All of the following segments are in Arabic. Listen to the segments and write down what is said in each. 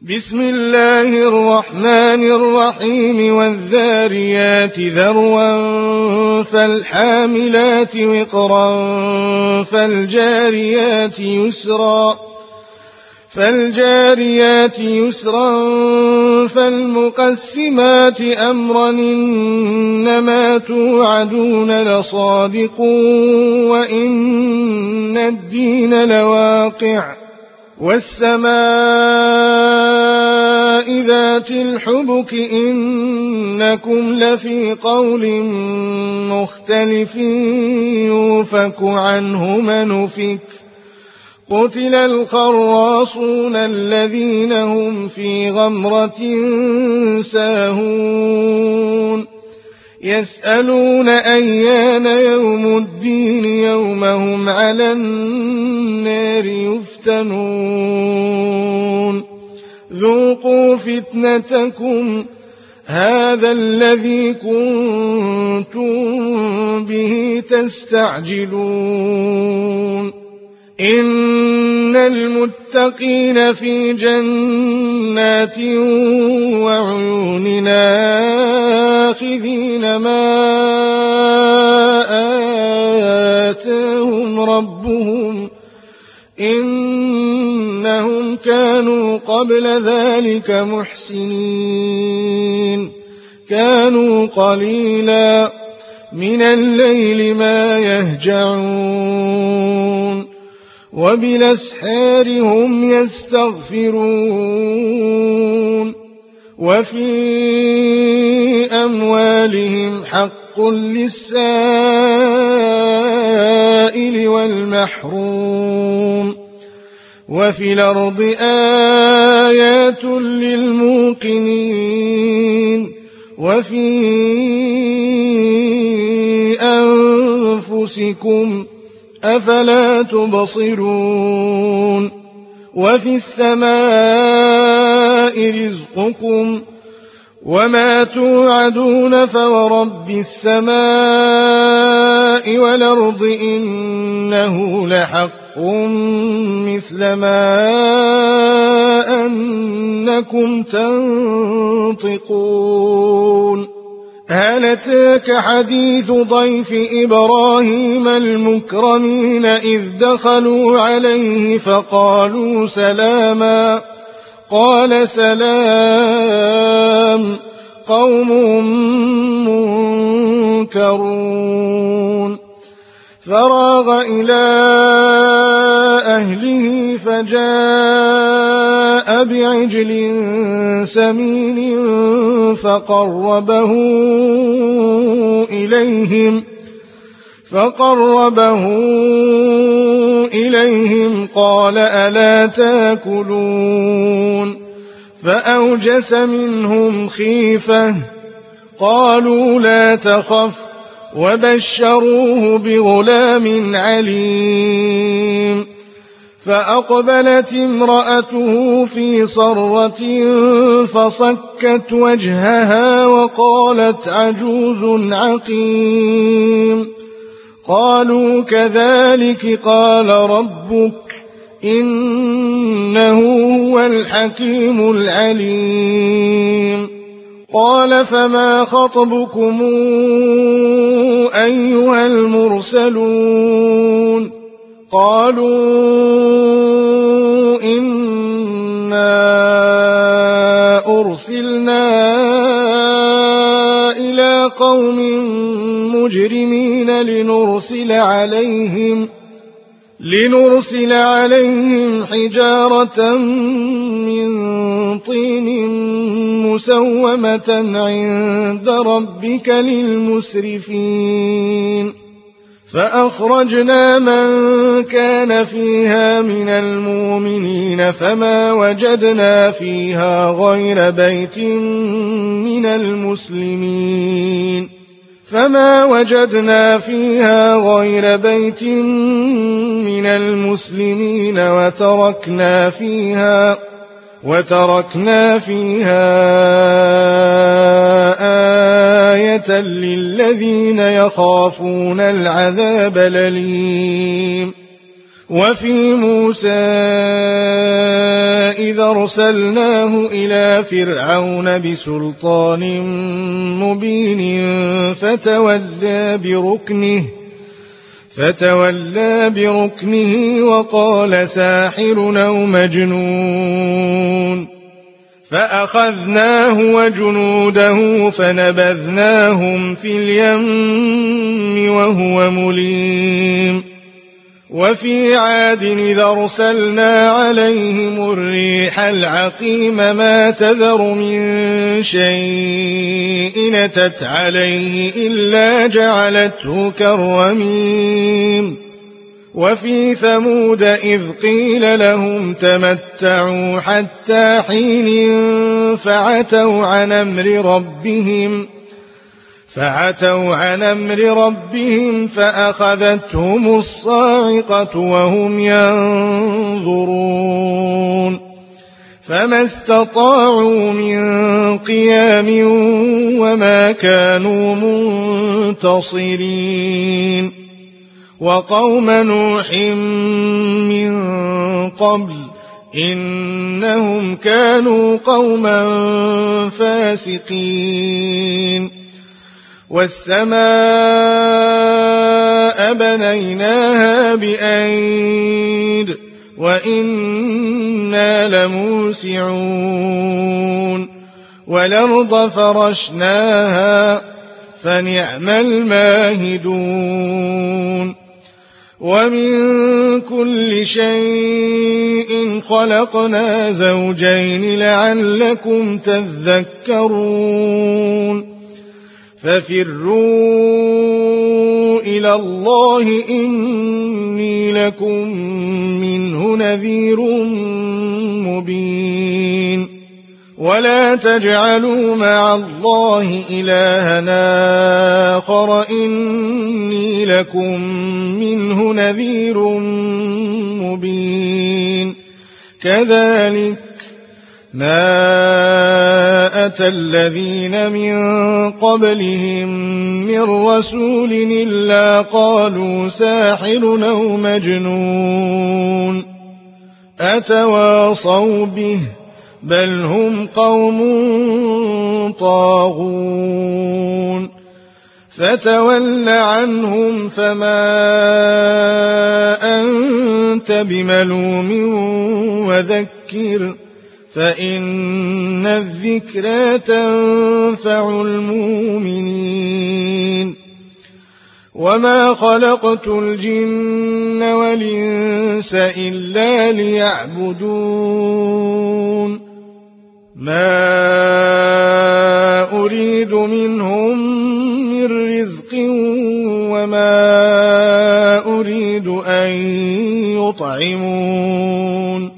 بسم الله الرحمن الرحيم والذاريات ذروا فالحاملات وقرا فالجاريات يسرا فالمقسمات أمرا إنما توعدون لصادق وإن الدين لواقع والسماء ذات الحبك إنكم لفي قول مختلف يوفك عنه من أفك قتل الخراصون الذين هم في غمرة ساهون يسألون أيان يوم الدين يوم هم على النار يفتنون ذوقوا فتنتكم هذا الذي كنتم به تستعجلون إن المتقين في جنات وعيون آخذين ما آتاهم ربهم إنهم كانوا قبل ذلك محسنين كانوا قليلا من الليل ما يهجعون وبالأسحار هم يستغفرون وفي أموالهم حق للسائل والمحروم وفي الأرض آيات للموقنين وفي أنفسكم أفلا تبصرون وفي السماء رزقكم وما توعدون فورب السماء والأرض إنه لحق مثل ما أنكم تنطقون هل أتاك حديث ضيف إبراهيم المكرمين إذ دخلوا عليه فقالوا سلاما قال سلام قوم منكرون فراغ إلى أهله فجاء بعجل سمين فقربه إليهم قال ألا تاكلون فأوجس منهم خيفة قالوا لا تخف وبشروه بغلام عليم فأقبلت امرأته في صرة فصكت وجهها وقالت عجوز عقيم قالوا كذلك قال ربك إنه هو الحكيم العليم قال فما خطبكم أيها المرسلون قالوا إنا أرسلنا إلى قوم مجرمين لنرسل عليهم حجارة من طين مسومة عند ربك للمسرفين فأخرجنا من كان فيها من المؤمنين فما وجدنا فيها غير بيت من المسلمين وتركنا فيها آية للذين يخافون العذاب الأليم وفي موسى إذا أرسلناه إلى فرعون بسلطان مبين فتولى بركنه وقال ساحر أو مجنون فأخذناه وجنوده فنبذناهم في اليم وهو مليم وفي عاد إذا أرسلنا عليهم الريح العقيم ما تذر من شيء أتت عليه إلا جعلته كالرميم وفي ثمود إذ قيل لهم تمتعوا حتى حين فعتوا عن أمر ربهم فأخذتهم الصاعقة وهم ينظرون فما استطاعوا من قيام وما كانوا منتصرين وقوم نوح من قبل إنهم كانوا قوما فاسقين والسماء بنيناها بأيد وإنا لموسعون والأرض فرشناها فنعم الماهدون ومن كل شيء خلقنا زوجين لعلكم تذكرون ففروا إلى الله إني لكم منه نذير مبين ولا تجعلوا مع الله إلهنا آخر إني لكم منه نذير مبين كذلك ما أتى الذين من قبلهم من رسول إلا قالوا ساحر أو مجنون أتواصوا به بل هم قوم طاغون فتول عنهم فما أنت بملوم وذكر فإن الذكرى تنفع المؤمنين وما خلقت الجن والإنس إلا ليعبدون ما أريد منهم من رزق وما أريد أن يطعمون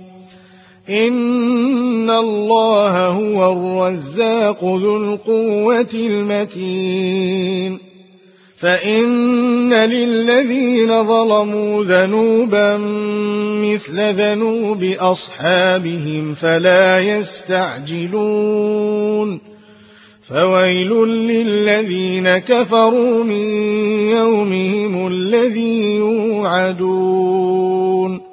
إن الله هو الرزاق ذو القوة المتين فإن للذين ظلموا ذنوبا مثل ذنوب أصحابهم فلا يستعجلون فويل للذين كفروا من يومهم الذي يوعدون